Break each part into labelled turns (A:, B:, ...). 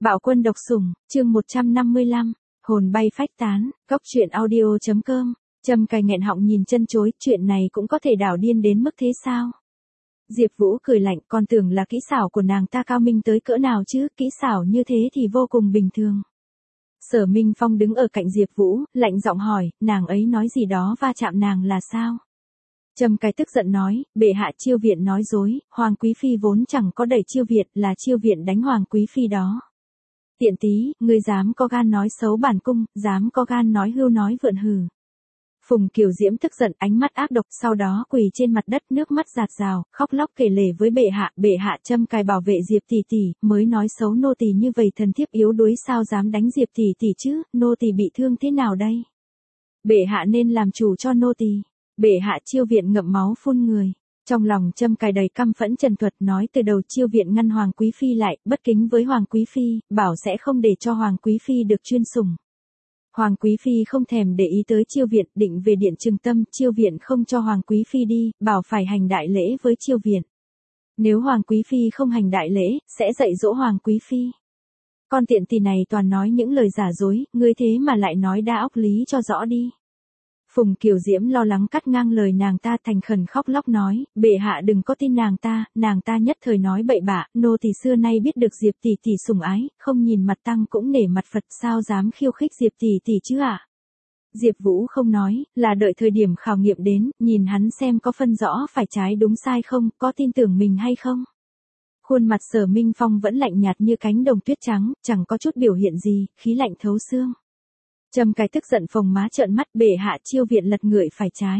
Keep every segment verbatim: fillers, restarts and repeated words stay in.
A: Bạo quân độc sủng, chương một trăm năm mươi lăm, hồn bay phách tán, cốc truyện audio chấm com. Trầm Cài nghẹn họng nhìn chân chối, chuyện này cũng có thể đảo điên đến mức thế sao? Diệp Vũ cười lạnh, còn tưởng là kỹ xảo của nàng ta cao minh tới cỡ nào chứ, kỹ xảo như thế thì vô cùng bình thường. Sở Minh Phong đứng ở cạnh Diệp Vũ, lạnh giọng hỏi, nàng ấy nói gì đó va chạm nàng là sao? Trầm Cài tức giận nói, bệ hạ Chiêu viện nói dối, Hoàng quý phi vốn chẳng có đẩy Chiêu viện, là Chiêu viện đánh Hoàng quý phi đó. Tiện tí, ngươi dám có gan nói xấu bản cung, dám có gan nói hưu nói vượn hừ. Phùng Kiều Diễm tức giận, ánh mắt ác độc, sau đó quỳ trên mặt đất, nước mắt giạt rào, khóc lóc kể lể với bệ hạ, bệ hạ Trâm Cài bảo vệ Diệp tỷ tỷ, mới nói xấu nô tỳ như vậy, thần thiếp yếu đuối sao dám đánh Diệp tỷ tỷ chứ, nô tỳ bị thương thế nào đây? Bệ hạ nên làm chủ cho nô tỳ. Bệ hạ Chiêu viện ngậm máu phun người. Trong lòng Trâm Cài đầy căm phẫn trần thuật, nói từ đầu Chiêu viện ngăn Hoàng quý phi lại, bất kính với Hoàng quý phi, bảo sẽ không để cho Hoàng quý phi được chuyên sủng. Hoàng quý phi không thèm để ý tới Chiêu viện, định về điện Trừng Tâm, Chiêu viện không cho Hoàng quý phi đi, bảo phải hành đại lễ với Chiêu viện. Nếu Hoàng quý phi không hành đại lễ, sẽ dạy dỗ Hoàng quý phi. Con tiện tỳ này toàn nói những lời giả dối, ngươi thế mà lại nói đa óc lý cho rõ đi. Phùng Kiều Diễm lo lắng cắt ngang lời nàng ta, thành khẩn khóc lóc nói, bệ hạ đừng có tin nàng ta, nàng ta nhất thời nói bậy bạ, nô tỳ xưa nay biết được Diệp tỷ tỷ sủng ái, không nhìn mặt tăng cũng nể mặt Phật, sao dám khiêu khích Diệp tỷ tỷ chứ ạ? À? Diệp Vũ không nói, là đợi thời điểm khảo nghiệm đến, nhìn hắn xem có phân rõ phải trái đúng sai không, có tin tưởng mình hay không. Khuôn mặt Sở Minh Phong vẫn lạnh nhạt như cánh đồng tuyết trắng, chẳng có chút biểu hiện gì, khí lạnh thấu xương. Trầm Cài tức giận phồng má trợn mắt, bệ hạ Chiêu viện lật ngựa phải trái.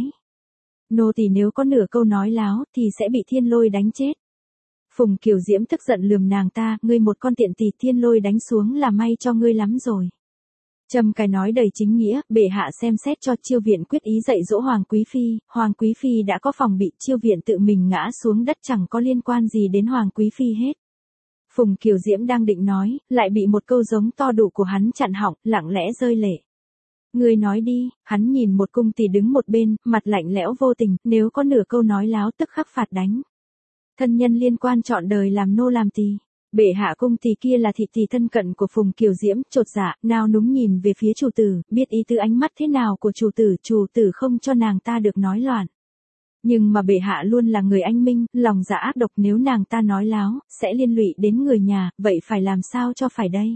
A: Nô tỳ nếu có nửa câu nói láo thì sẽ bị thiên lôi đánh chết. Phùng Kiều Diễm tức giận lườm nàng ta, ngươi một con tiện tỳ, thiên lôi đánh xuống là may cho ngươi lắm rồi. Trầm Cài nói đầy chính nghĩa, bệ hạ xem xét cho Chiêu viện quyết ý dạy dỗ Hoàng quý phi, Hoàng quý phi đã có phòng bị, Chiêu viện tự mình ngã xuống đất chẳng có liên quan gì đến Hoàng quý phi hết. Phùng Kiều Diễm đang định nói, lại bị một câu giống to đủ của hắn chặn họng, lặng lẽ rơi lệ. Ngươi nói đi, hắn nhìn một cung tỳ đứng một bên, mặt lạnh lẽo vô tình, nếu có nửa câu nói láo tức khắc phạt đánh. Thân nhân liên quan trọn đời làm nô làm tỳ. Bệ hạ cung tỳ kia là thị tỳ thân cận của Phùng Kiều Diễm, chột dạ, nao núng nhìn về phía chủ tử, biết ý tứ ánh mắt thế nào của chủ tử, chủ tử không cho nàng ta được nói loạn. Nhưng mà bệ hạ luôn là người anh minh, lòng dạ ác độc, nếu nàng ta nói láo, sẽ liên lụy đến người nhà, vậy phải làm sao cho phải đây?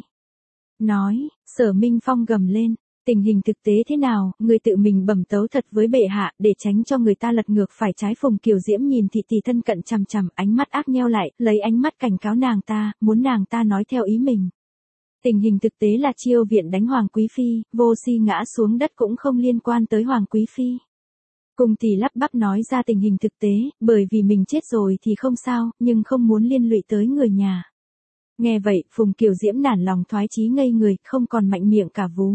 A: Nói, Sở Minh Phong gầm lên, tình hình thực tế thế nào, người tự mình bẩm tấu thật với bệ hạ, để tránh cho người ta lật ngược phải trái. Phùng Kiều Diễm nhìn thị tỳ thân cận chằm chằm, ánh mắt ác nheo lại, lấy ánh mắt cảnh cáo nàng ta, muốn nàng ta nói theo ý mình. Tình hình thực tế là Chiêu viện đánh Hoàng quý phi, vô si ngã xuống đất cũng không liên quan tới Hoàng quý phi. Cung tỳ lắp bắp nói ra tình hình thực tế, bởi vì mình chết rồi thì không sao, nhưng không muốn liên lụy tới người nhà. Nghe vậy, Phùng Kiều Diễm nản lòng thoái chí ngây người, không còn mạnh miệng cả vú.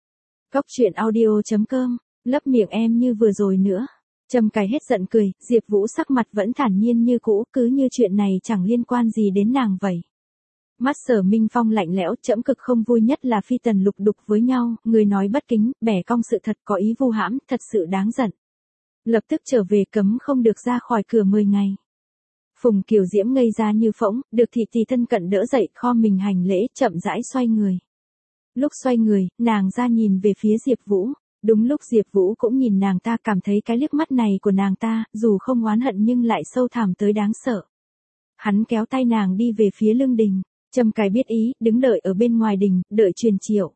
A: Cốc truyện audio chấm com, lấp miệng em như vừa rồi nữa. Trầm Cài hết giận cười, Diệp Vũ sắc mặt vẫn thản nhiên như cũ, cứ như chuyện này chẳng liên quan gì đến nàng vậy. Mắt Sở Minh Phong lạnh lẽo, trẫm cực không vui nhất là phi tần lục đục với nhau, người nói bất kính, bẻ cong sự thật, có ý vu hãm, thật sự đáng giận. Lập tức trở về, cấm không được ra khỏi cửa mười ngày. Phùng Kiều Diễm ngây ra như phỗng, được thị tỳ thân cận đỡ dậy, kho mình hành lễ, chậm rãi xoay người. Lúc xoay người, nàng ra nhìn về phía Diệp Vũ. Đúng lúc Diệp Vũ cũng nhìn nàng ta, cảm thấy cái liếc mắt này của nàng ta, dù không oán hận nhưng lại sâu thẳm tới đáng sợ. Hắn kéo tay nàng đi về phía lưng đình. Trầm Cài biết ý, đứng đợi ở bên ngoài đình, đợi truyền triệu.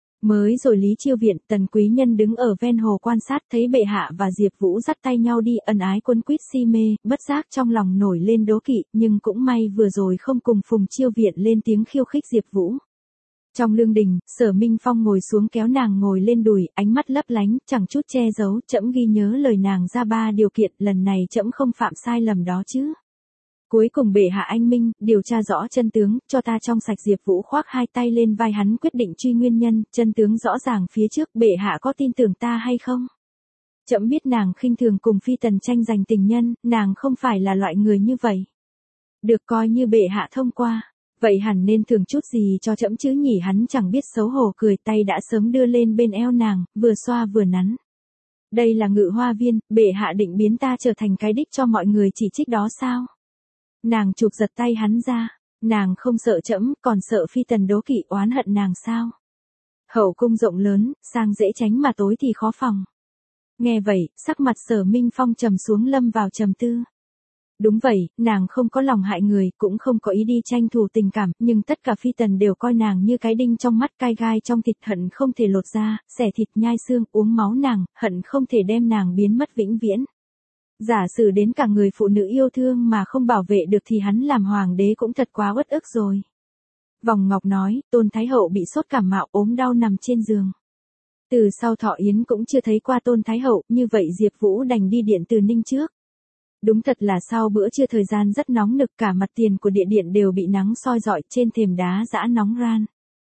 A: Mới rồi Lý Chiêu viện, Tần quý nhân đứng ở ven hồ quan sát, thấy bệ hạ và Diệp Vũ dắt tay nhau đi, ân ái quấn quýt si mê, bất giác trong lòng nổi lên đố kỵ, nhưng cũng may vừa rồi không cùng Phùng Chiêu viện lên tiếng khiêu khích Diệp Vũ. Trong lương đình, Sở Minh Phong ngồi xuống kéo nàng ngồi lên đùi, ánh mắt lấp lánh, chẳng chút che giấu, trẫm ghi nhớ lời nàng ra ba điều kiện, lần này trẫm không phạm sai lầm đó chứ. Cuối cùng bệ hạ anh minh, điều tra rõ chân tướng, cho ta trong sạch. Diệp Vũ khoác hai tay lên vai hắn, quyết định truy nguyên nhân, chân tướng rõ ràng phía trước, bệ hạ có tin tưởng ta hay không? Trẫm biết nàng khinh thường cùng phi tần tranh giành tình nhân, nàng không phải là loại người như vậy. Được coi như bệ hạ thông qua. Vậy hẳn nên thưởng chút gì cho trẫm chứ nhỉ? Hắn chẳng biết xấu hổ cười, tay đã sớm đưa lên bên eo nàng, vừa xoa vừa nắn. Đây là Ngự Hoa Viên, bệ hạ định biến ta trở thành cái đích cho mọi người chỉ trích đó sao? Nàng chụp giật tay hắn ra. Nàng không sợ trẫm, còn sợ phi tần đố kỵ oán hận nàng sao? Hậu cung rộng lớn, sang dễ tránh mà tối thì khó phòng. Nghe vậy, sắc mặt Sở Minh Phong trầm xuống lâm vào trầm tư. Đúng vậy, nàng không có lòng hại người, cũng không có ý đi tranh thủ tình cảm, nhưng tất cả phi tần đều coi nàng như cái đinh trong mắt, cai gai trong thịt, hận không thể lột ra, xẻ thịt nhai xương, uống máu nàng, hận không thể đem nàng biến mất vĩnh viễn. Giả sử đến cả người phụ nữ yêu thương mà không bảo vệ được thì hắn làm hoàng đế cũng thật quá uất ức rồi. Vòng Ngọc nói, Tôn Thái Hậu bị sốt cảm mạo ốm đau nằm trên giường. Từ sau thọ yến cũng chưa thấy qua Tôn Thái Hậu, như vậy Diệp Vũ đành đi điện từ Ninh trước. Đúng thật là sau bữa trưa thời gian rất nóng nực, cả mặt tiền của địa điện đều bị nắng soi rọi, trên thềm đá giã nóng ran.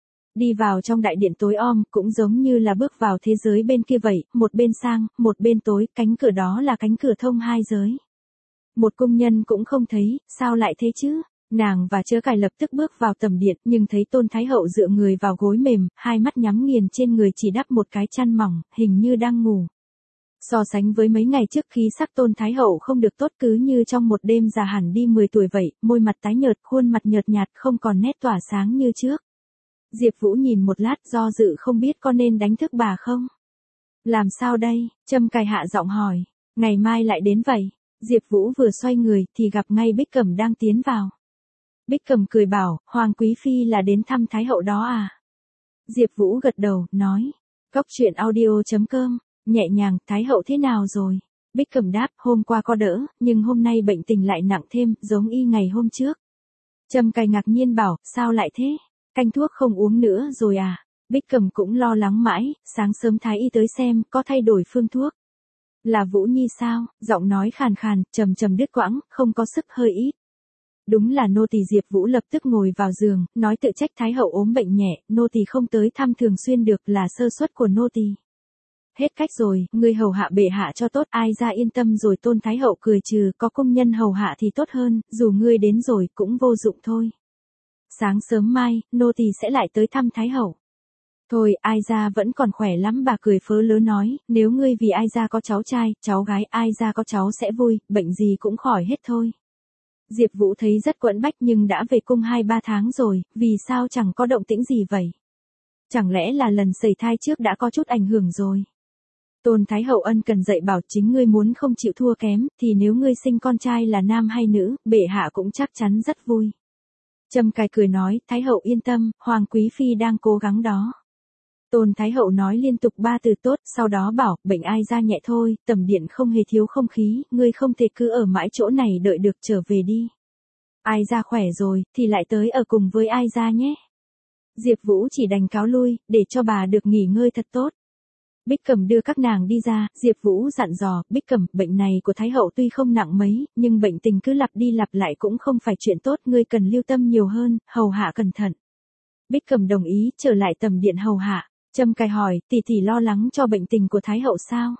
A: Đi vào trong đại điện tối om, cũng giống như là bước vào thế giới bên kia vậy, một bên sang, một bên tối, cánh cửa đó là cánh cửa thông hai giới. Một cung nhân cũng không thấy, sao lại thế chứ? Nàng và Chớ Cải lập tức bước vào tầm điện, nhưng thấy Tôn Thái Hậu dựa người vào gối mềm, hai mắt nhắm nghiền, trên người chỉ đắp một cái chăn mỏng, hình như đang ngủ. So sánh với mấy ngày trước, khí sắc Tôn Thái Hậu không được tốt, cứ như trong một đêm già hẳn đi mười tuổi vậy, môi mặt tái nhợt, khuôn mặt nhợt nhạt, không còn nét tỏa sáng như trước. Diệp Vũ nhìn một lát, do dự không biết có nên đánh thức bà không. Làm sao đây? Trâm Cài hạ giọng hỏi. Ngày mai lại đến vậy. Diệp Vũ vừa xoay người thì gặp ngay Bích Cẩm đang tiến vào. Bích Cẩm cười bảo, Hoàng Quý Phi là đến thăm Thái Hậu đó à? Diệp Vũ gật đầu, nói. Cốc truyện audio chấm com, nhẹ nhàng, Thái Hậu thế nào rồi? Bích Cẩm đáp, hôm qua có đỡ, nhưng hôm nay bệnh tình lại nặng thêm, giống y ngày hôm trước. Trâm Cài ngạc nhiên bảo, sao lại thế? Canh thuốc không uống nữa rồi à? Bích Cẩm cũng lo lắng mãi, sáng sớm Thái y tới xem, có thay đổi phương thuốc. Là Vũ Nhi sao? Giọng nói khàn khàn, trầm trầm đứt quãng, không có sức, hơi ít. Đúng là nô tỳ. Diệp Vũ lập tức ngồi vào giường, nói tự trách Thái Hậu ốm bệnh nhẹ, nô tỳ không tới thăm thường xuyên được, là sơ suất của nô tỳ. Hết cách rồi, ngươi hầu hạ bệ hạ cho tốt, ai ra yên tâm rồi. Tôn Thái Hậu cười trừ, có công nhân hầu hạ thì tốt hơn, dù ngươi đến rồi cũng vô dụng thôi. Sáng sớm mai, nô tỳ sẽ lại tới thăm Thái Hậu. Thôi, ai ra vẫn còn khỏe lắm, bà cười phớ lớ nói, nếu ngươi vì ai ra có cháu trai, cháu gái, ai ra có cháu sẽ vui, bệnh gì cũng khỏi hết thôi. Diệp Vũ thấy rất quẫn bách, nhưng đã về cung hai ba tháng rồi, vì sao chẳng có động tĩnh gì vậy? Chẳng lẽ là lần sẩy thai trước đã có chút ảnh hưởng rồi? Tôn Thái Hậu ân cần dạy bảo, chính ngươi muốn không chịu thua kém, thì nếu ngươi sinh con trai là nam hay nữ, bệ hạ cũng chắc chắn rất vui. Trâm Cài cười nói, Thái Hậu yên tâm, Hoàng Quý Phi đang cố gắng đó. Tôn Thái Hậu nói liên tục ba từ tốt, sau đó bảo, bệnh ai ra nhẹ thôi, tầm điện không hề thiếu không khí, ngươi không thể cứ ở mãi chỗ này đợi được, trở về đi. Ai ra khỏe rồi, thì lại tới ở cùng với ai ra nhé. Diệp Vũ chỉ đành cáo lui, để cho bà được nghỉ ngơi thật tốt. Bích Cẩm đưa các nàng đi ra, Diệp Vũ dặn dò, Bích Cẩm, bệnh này của Thái Hậu tuy không nặng mấy, nhưng bệnh tình cứ lặp đi lặp lại cũng không phải chuyện tốt, ngươi cần lưu tâm nhiều hơn, hầu hạ cẩn thận. Bích Cẩm đồng ý, trở lại tầm điện hầu hạ. Trâm Cài hỏi, tỷ tỷ lo lắng cho bệnh tình của Thái Hậu sao?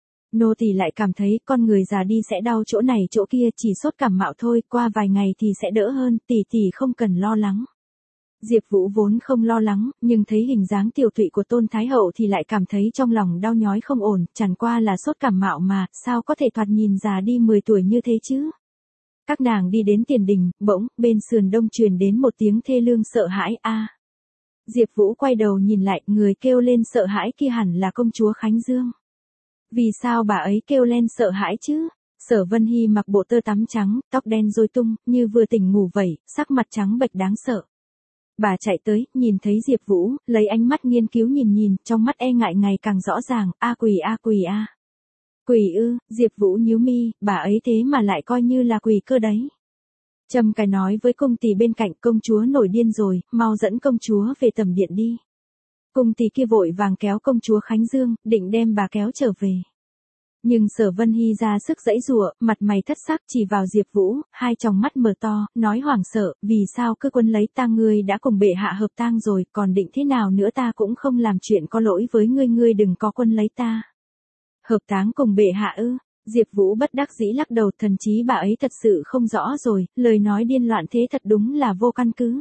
A: Nô tỳ lại cảm thấy con người già đi sẽ đau chỗ này chỗ kia, chỉ sốt cảm mạo thôi, qua vài ngày thì sẽ đỡ hơn, tỷ tỷ không cần lo lắng. Diệp Vũ vốn không lo lắng, nhưng thấy hình dáng tiều tụy của Tôn Thái Hậu thì lại cảm thấy trong lòng đau nhói không ổn, chẳng qua là sốt cảm mạo mà, sao có thể thoạt nhìn già đi mười tuổi như thế chứ? Các nàng đi đến tiền đình, bỗng, bên sườn đông truyền đến một tiếng thê lương sợ hãi, a. Diệp Vũ quay đầu nhìn lại, người kêu lên sợ hãi kia hẳn là công chúa Khánh Dương. Vì sao bà ấy kêu lên sợ hãi chứ? Sở Vân Hy mặc bộ tơ tắm trắng, tóc đen rối tung, như vừa tỉnh ngủ vậy, sắc mặt trắng bệch đáng sợ. Bà chạy tới, nhìn thấy Diệp Vũ, lấy ánh mắt nghiên cứu nhìn nhìn, trong mắt e ngại ngày càng rõ ràng, a quỷ a quỷ a. Quỷ ư? Diệp Vũ nhíu mi, bà ấy thế mà lại coi như là quỷ cơ đấy. Trâm Cài nói với cung tỳ bên cạnh, công chúa nổi điên rồi, mau dẫn công chúa về tầm điện đi. Cung tỳ kia vội vàng kéo công chúa Khánh Dương, định đem bà kéo trở về. Nhưng Sở Vân Hy ra sức giãy giụa, mặt mày thất sắc chỉ vào Diệp Vũ, hai tròng mắt mở to, nói hoảng sợ, vì sao cứ quân lấy tang, ngươi đã cùng bệ hạ hợp tang rồi, còn định thế nào nữa, ta cũng không làm chuyện có lỗi với ngươi, ngươi đừng có quân lấy ta. Hợp táng cùng bệ hạ ư? Diệp Vũ bất đắc dĩ lắc đầu, thần trí bà ấy thật sự không rõ rồi, lời nói điên loạn thế thật đúng là vô căn cứ.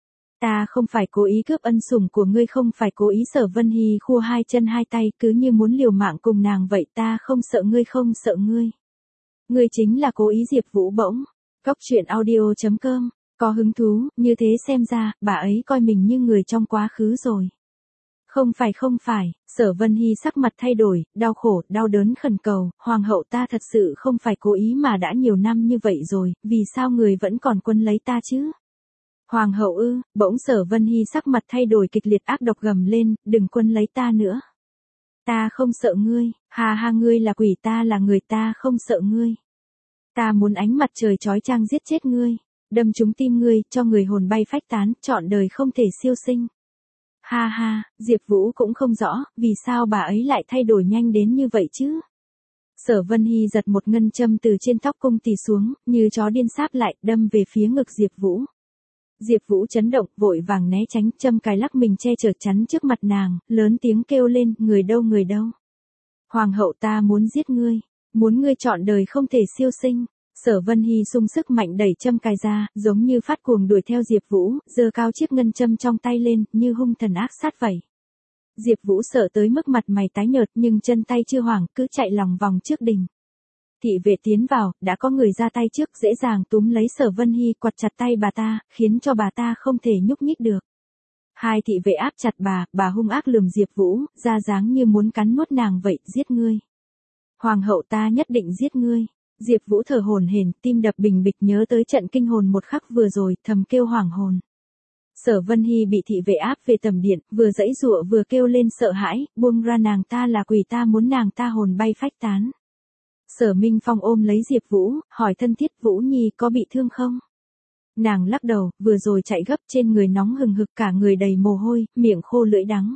A: Ta không phải cố ý cướp ân sủng của ngươi, không phải cố ý. Sở Vân Hy khua hai chân hai tay, cứ như muốn liều mạng cùng nàng vậy, ta không sợ ngươi, không sợ ngươi. Ngươi chính là cố ý. Diệp Vũ bỗng. Cốc truyện audio chấm com Có hứng thú, như thế xem ra, bà ấy coi mình như người trong quá khứ rồi. Không phải không phải, Sở Vân Hy sắc mặt thay đổi, đau khổ, đau đớn khẩn cầu, hoàng hậu ta thật sự không phải cố ý mà đã nhiều năm như vậy rồi, vì sao người vẫn còn quân lấy ta chứ? Hoàng hậu ư, bỗng Sở Vân Hy sắc mặt thay đổi kịch liệt ác độc gầm lên, đừng quân lấy ta nữa. Ta không sợ ngươi, ha ha ngươi là quỷ ta là người ta không sợ ngươi. Ta muốn ánh mặt trời chói chang giết chết ngươi, đâm trúng tim ngươi, cho người hồn bay phách tán, trọn đời không thể siêu sinh. Ha ha, Diệp Vũ cũng không rõ, vì sao bà ấy lại thay đổi nhanh đến như vậy chứ? Sở Vân Hy giật một ngân châm từ trên tóc cung tỷ xuống, như chó điên sáp lại, đâm về phía ngực Diệp Vũ. Diệp Vũ chấn động, vội vàng né tránh, châm cài lắc mình che chở chắn trước mặt nàng, lớn tiếng kêu lên, người đâu người đâu? Hoàng hậu ta muốn giết ngươi, muốn ngươi trọn đời không thể siêu sinh. Sở Vân Hy sung sức mạnh đẩy châm cài ra, giống như phát cuồng đuổi theo Diệp Vũ, giơ cao chiếc ngân châm trong tay lên, như hung thần ác sát vậy. Diệp Vũ sợ tới mức mặt mày tái nhợt nhưng chân tay chưa hoảng, cứ chạy lòng vòng trước đình. Thị vệ tiến vào, đã có người ra tay trước, dễ dàng túm lấy Sở Vân Hy, quặt chặt tay bà ta, khiến cho bà ta không thể nhúc nhích được. Hai thị vệ áp chặt bà, bà hung ác lườm Diệp Vũ, ra dáng như muốn cắn nuốt nàng vậy, giết ngươi. Hoàng hậu ta nhất định giết ngươi. Diệp Vũ thở hổn hển, tim đập bình bịch nhớ tới trận kinh hồn một khắc vừa rồi, thầm kêu hoảng hồn. Sở Vân Hy bị thị vệ áp về tầm điện, vừa giãy giụa vừa kêu lên sợ hãi, buông ra nàng ta là quỷ ta muốn nàng ta hồn bay phách tán. Sở Minh Phong ôm lấy Diệp Vũ, hỏi thân thiết Vũ Nhi có bị thương không? Nàng lắc đầu, vừa rồi chạy gấp trên người nóng hừng hực cả người đầy mồ hôi, miệng khô lưỡi đắng.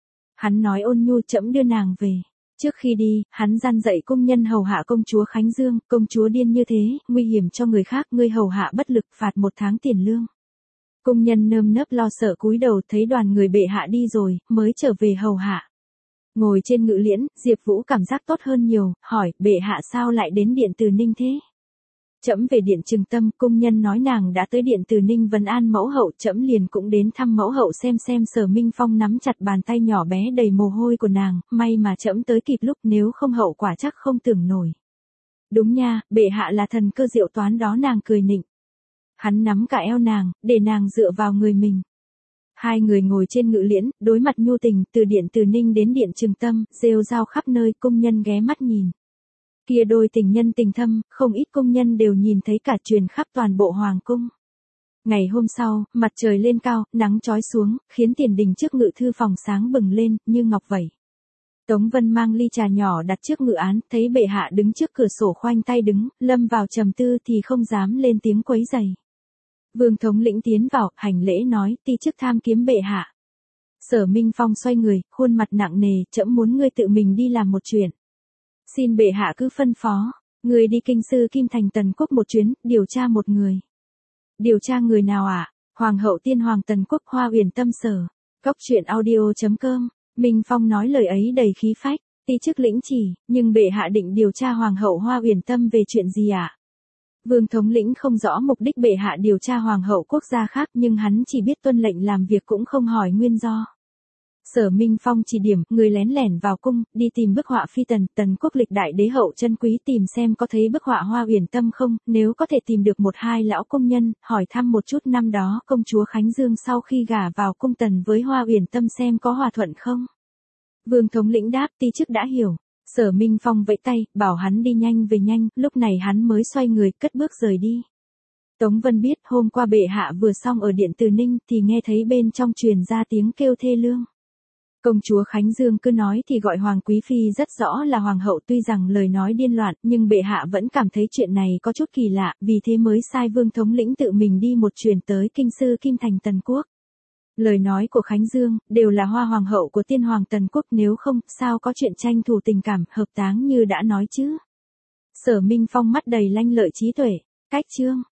A: Hắn nói ôn nhu chậm đưa nàng về. Trước khi đi, hắn gian dạy cung nhân hầu hạ công chúa Khánh Dương, công chúa điên như thế, nguy hiểm cho người khác, ngươi hầu hạ bất lực phạt một tháng tiền lương. Cung nhân nơm nớp lo sợ cúi đầu thấy đoàn người bệ hạ đi rồi, mới trở về hầu hạ. Ngồi trên ngự liễn, Diệp Vũ cảm giác tốt hơn nhiều, hỏi, bệ hạ sao lại đến điện Từ Ninh thế? Trẫm về điện Trừng Tâm, cung nhân nói nàng đã tới điện Từ Ninh vấn an mẫu hậu, trẫm liền cũng đến thăm mẫu hậu xem xem. Sở Minh Phong nắm chặt bàn tay nhỏ bé đầy mồ hôi của nàng, may mà trẫm tới kịp lúc, nếu không hậu quả chắc không tưởng nổi. Đúng nha, bệ hạ là thần cơ diệu toán đó, nàng cười nịnh. Hắn nắm cả eo nàng, để nàng dựa vào người mình. Hai người ngồi trên ngự liễn, đối mặt nhu tình, từ điện Từ Ninh đến điện Trừng Tâm, rêu rao khắp nơi, cung nhân ghé mắt nhìn. Kia đôi tình nhân tình thâm, không ít công nhân đều nhìn thấy cả truyền khắp toàn bộ hoàng cung. Ngày hôm sau, mặt trời lên cao, nắng chói xuống, khiến tiền đình trước ngự thư phòng sáng bừng lên, như ngọc vậy. Tống Vân mang ly trà nhỏ đặt trước ngự án, thấy bệ hạ đứng trước cửa sổ khoanh tay đứng, lâm vào trầm tư thì không dám lên tiếng quấy rầy. Vương thống lĩnh tiến vào, hành lễ nói, ti chức tham kiếm bệ hạ. Sở Minh Phong xoay người, khuôn mặt nặng nề, trẫm muốn ngươi tự mình đi làm một chuyện. Xin bệ hạ cứ phân phó, người đi kinh sư Kim Thành Tần Quốc một chuyến, điều tra một người. Điều tra người nào ạ? À? Hoàng hậu tiên hoàng Tần Quốc Hoa Uyển Tâm Sở. Cốc truyện audio chấm com. Minh Phong nói lời ấy đầy khí phách, ti chức lĩnh chỉ, nhưng bệ hạ định điều tra hoàng hậu Hoa Uyển Tâm về chuyện gì ạ? À? Vương thống lĩnh không rõ mục đích bệ hạ điều tra hoàng hậu quốc gia khác, nhưng hắn chỉ biết tuân lệnh làm việc cũng không hỏi nguyên do. Sở Minh Phong chỉ điểm, người lén lẻn vào cung, đi tìm bức họa phi tần, Tần Quốc lịch đại đế hậu chân quý, tìm xem có thấy bức họa Hoa Uyển Tâm không, nếu có thể tìm được một hai lão công nhân, hỏi thăm một chút năm đó công chúa Khánh Dương sau khi gả vào cung Tần với Hoa Uyển Tâm xem có hòa thuận không. Vương thống lĩnh đáp, ti chức đã hiểu. Sở Minh Phong vẫy tay, bảo hắn đi nhanh về nhanh, lúc này hắn mới xoay người, cất bước rời đi. Tống Vân biết hôm qua bệ hạ vừa xong ở điện Từ Ninh thì nghe thấy bên trong truyền ra tiếng kêu thê lương. Công chúa Khánh Dương cứ nói thì gọi Hoàng Quý Phi rất rõ là Hoàng hậu, tuy rằng lời nói điên loạn nhưng bệ hạ vẫn cảm thấy chuyện này có chút kỳ lạ, vì thế mới sai Vương thống lĩnh tự mình đi một truyền tới kinh sư Kim Thành Tần Quốc. Lời nói của Khánh Dương đều là Hoa Hoàng hậu của tiên hoàng Tần Quốc, nếu không sao có chuyện tranh thủ tình cảm hợp táng như đã nói chứ. Sở Minh Phong mắt đầy lanh lợi trí tuệ. Cách chương